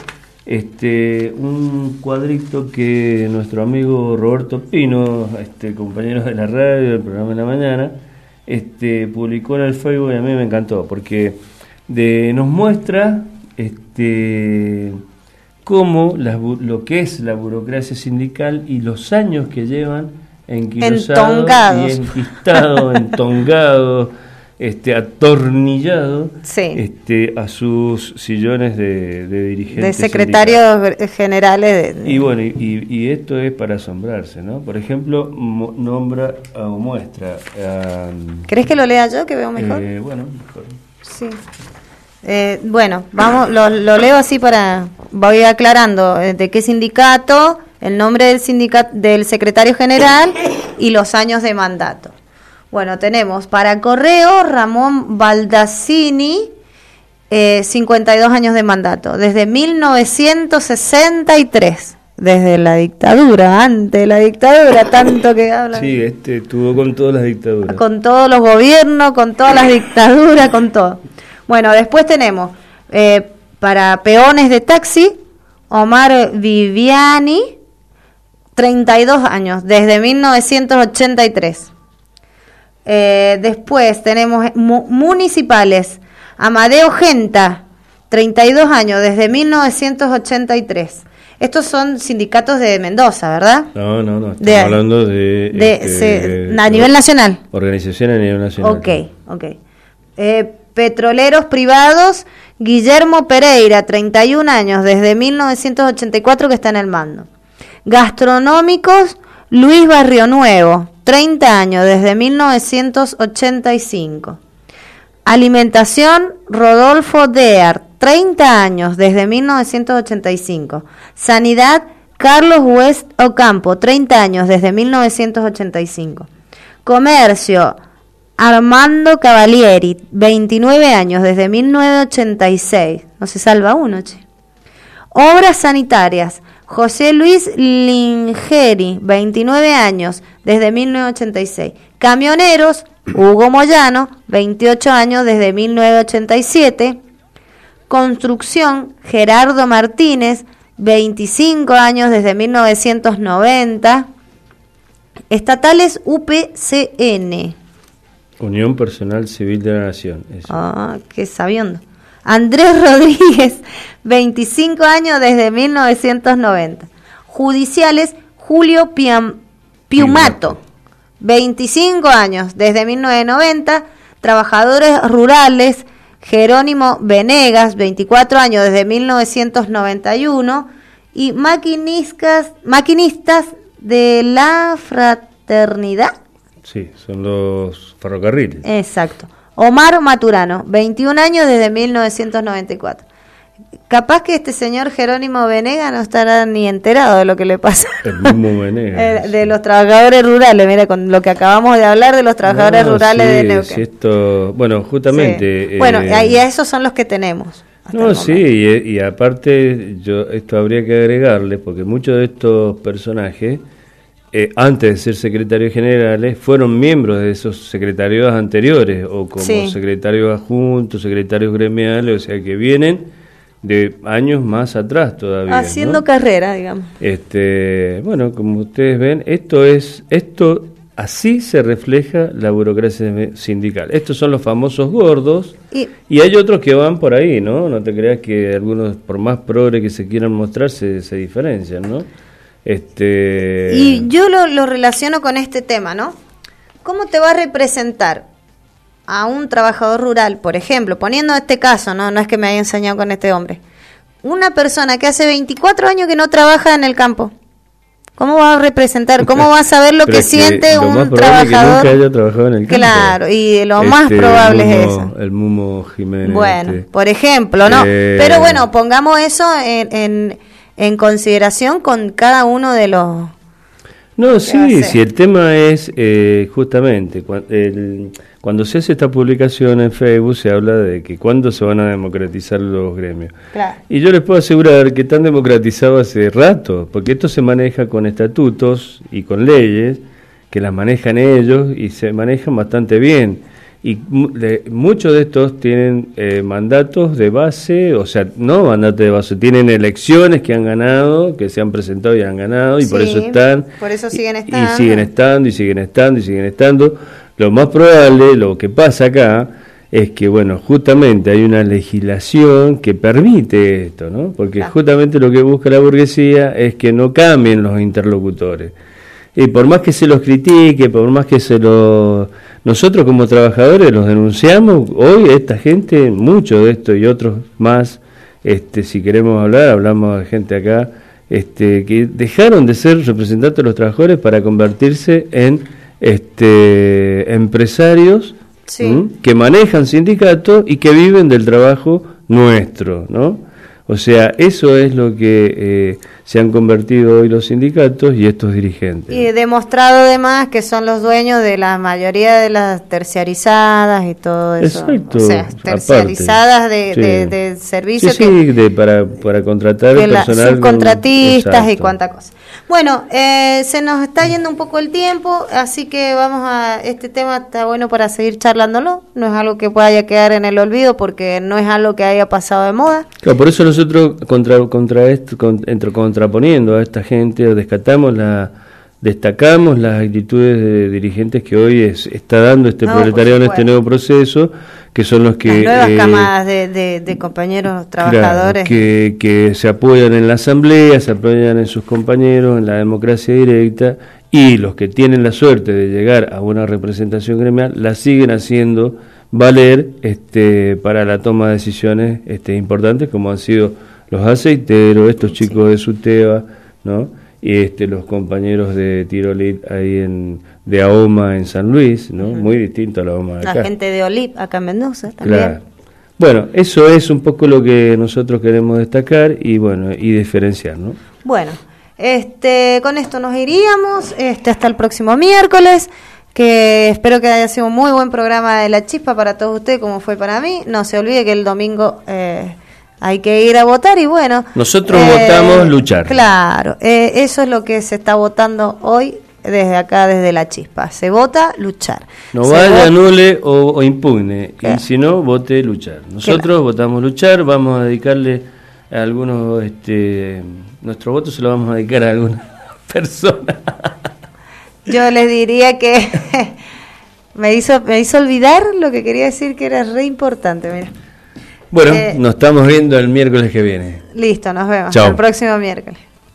un cuadrito que nuestro amigo Roberto Pino, compañero de la radio del programa de la mañana, publicó en el Facebook, y a mí me encantó porque nos muestra cómo lo que es la burocracia sindical y los años que llevan enquilosados y enquistados, entongados, atornillado a sus sillones de dirigentes, de secretarios generales y bueno, y esto es para asombrarse, ¿no? Por ejemplo, nombra o muestra ¿Querés que lo lea yo, que veo mejor? Bueno, mejor. Sí. Bueno, vamos, lo leo así voy aclarando de qué sindicato, el nombre del secretario general y los años de mandato. Bueno, tenemos para Correo Ramón Baldassini, 52 años de mandato, desde 1963, desde la dictadura, antes de la dictadura, tanto que hablan. Sí, estuvo con todas las dictaduras. Con todos los gobiernos, con todas las dictaduras, con todo. Bueno, después tenemos para peones de taxi, Omar Viviani, 32 años, desde 1983. Después tenemos municipales, Amadeo Genta, 32 años, desde 1983. Estos son sindicatos de Mendoza, ¿verdad? No, estamos hablando a nivel nacional. Organización a nivel nacional. Ok. Petroleros privados, Guillermo Pereira, 31 años, desde 1984 que está en el mando. Gastronómicos, Luis Barrio Nuevo, 30 años, desde 1985. Alimentación, Rodolfo Dear, 30 años, desde 1985. Sanidad, Carlos West Ocampo, 30 años, desde 1985. Comercio, Armando Cavalieri, 29 años, desde 1986. No se salva uno, che. Obras sanitarias, José Luis Lingeri, 29 años, desde 1986. Camioneros, Hugo Moyano, 28 años, desde 1987. Construcción, Gerardo Martínez, 25 años, desde 1990. Estatales, UPCN. Unión Personal Civil de la Nación. Eso. Qué sabiondo. Andrés Rodríguez, 25 años, desde 1990. Judiciales, Julio Piumato, 25 años, desde 1990. Trabajadores rurales, Jerónimo Venegas, 24 años, desde 1991. Y maquinistas de la Fraternidad. Sí, son los ferrocarriles. Exacto. Omar Maturano, 21 años, desde 1994. Capaz que este señor Jerónimo Venegas no estará ni enterado de lo que le pasa. El mismo Venegas. De los trabajadores rurales, mira, con lo que acabamos de hablar de los trabajadores rurales de Neuquén. Sí, bueno, justamente... Sí. Bueno, y a esos son los que tenemos. No, sí, y aparte esto habría que agregarle, porque muchos de estos personajes... antes de ser secretarios generales, fueron miembros de esos secretarios anteriores, o como secretarios adjuntos, secretarios gremiales, o sea que vienen de años más atrás todavía. Haciendo carrera, digamos. Bueno, como ustedes ven, así se refleja la burocracia sindical. Estos son los famosos gordos, y hay otros que van por ahí, ¿no? No te creas que algunos, por más progre que se quieran mostrar, se diferencian, ¿no? Y yo lo relaciono con este tema, ¿no? ¿Cómo te va a representar a un trabajador rural, por ejemplo, poniendo este caso, no es que me haya enseñado con este hombre, una persona que hace 24 años que no trabaja en el campo? ¿Cómo va a representar? ¿Cómo va a saber lo que siente un trabajador? Que nunca haya trabajado en el campo. Claro, y lo más probable es eso. El Mumo Jiménez. Bueno, por ejemplo, ¿no? Pero bueno, pongamos eso en consideración con cada uno de los... No, sí, el tema es justamente, cuando se hace esta publicación en Facebook se habla de que cuándo se van a democratizar los gremios. Claro. Y yo les puedo asegurar que están democratizados hace rato, porque esto se maneja con estatutos y con leyes, que las manejan ellos y se manejan bastante bien. Y muchos de estos tienen mandatos de base, o sea, no mandatos de base, tienen elecciones que han ganado, que se han presentado y han ganado, y por eso están. Por eso siguen estando. Y siguen estando. Lo más probable, lo que pasa acá, es que, bueno, justamente hay una legislación que permite esto, ¿no? Porque justamente lo que busca la burguesía es que no cambien los interlocutores. Y por más que se los critique, por más que nosotros como trabajadores los denunciamos, hoy esta gente, mucho de esto y otros más, si queremos hablar, hablamos de gente acá, que dejaron de ser representantes de los trabajadores para convertirse en empresarios que manejan sindicatos y que viven del trabajo nuestro, ¿no? O sea, eso es lo que se han convertido hoy los sindicatos y estos dirigentes. Y demostrado además que son los dueños de la mayoría de las terciarizadas y todo eso. Exacto. O sea, terciarizadas de servicios. Sí, para contratar de personal. Subcontratistas y cuánta cosa. Bueno, se nos está yendo un poco el tiempo, así que este tema está bueno para seguir charlándolo. No es algo que vaya a quedar en el olvido porque no es algo que haya pasado de moda. Claro, por eso nosotros contraponiendo a esta gente, destacamos las actitudes de dirigentes que hoy está dando este proletariado en este nuevo proceso, que son los que... Las nuevas camadas de compañeros trabajadores. Claro, que se apoyan en la asamblea, se apoyan en sus compañeros, en la democracia directa, y los que tienen la suerte de llegar a una representación gremial, la siguen haciendo valer para la toma de decisiones importantes, como han sido los aceiteros, estos chicos de SUTEBA, ¿no? Y los compañeros de Tirolit ahí de AOMA en San Luis, ¿no? Muy distinto a la AOMA de acá. La gente de OLIP acá en Mendoza también. Claro. Bueno, eso es un poco lo que nosotros queremos destacar y diferenciar, ¿no? Bueno, con esto nos iríamos hasta el próximo miércoles, que espero que haya sido un muy buen programa de La Chispa para todos ustedes, como fue para mí. No se olvide que el domingo hay que ir a votar y bueno... Nosotros votamos luchar. Claro, eso es lo que se está votando hoy desde acá, desde La Chispa. Se vota luchar. No vaya, anule o impugne. Claro. Y si no, vote luchar. Nosotros votamos luchar, vamos a dedicarle a algunos... nuestro voto se lo vamos a dedicar a alguna persona. Yo les diría que me hizo olvidar lo que quería decir, que era re importante, mira. Bueno, nos estamos viendo el miércoles que viene. Listo, nos vemos. Chao. El próximo miércoles.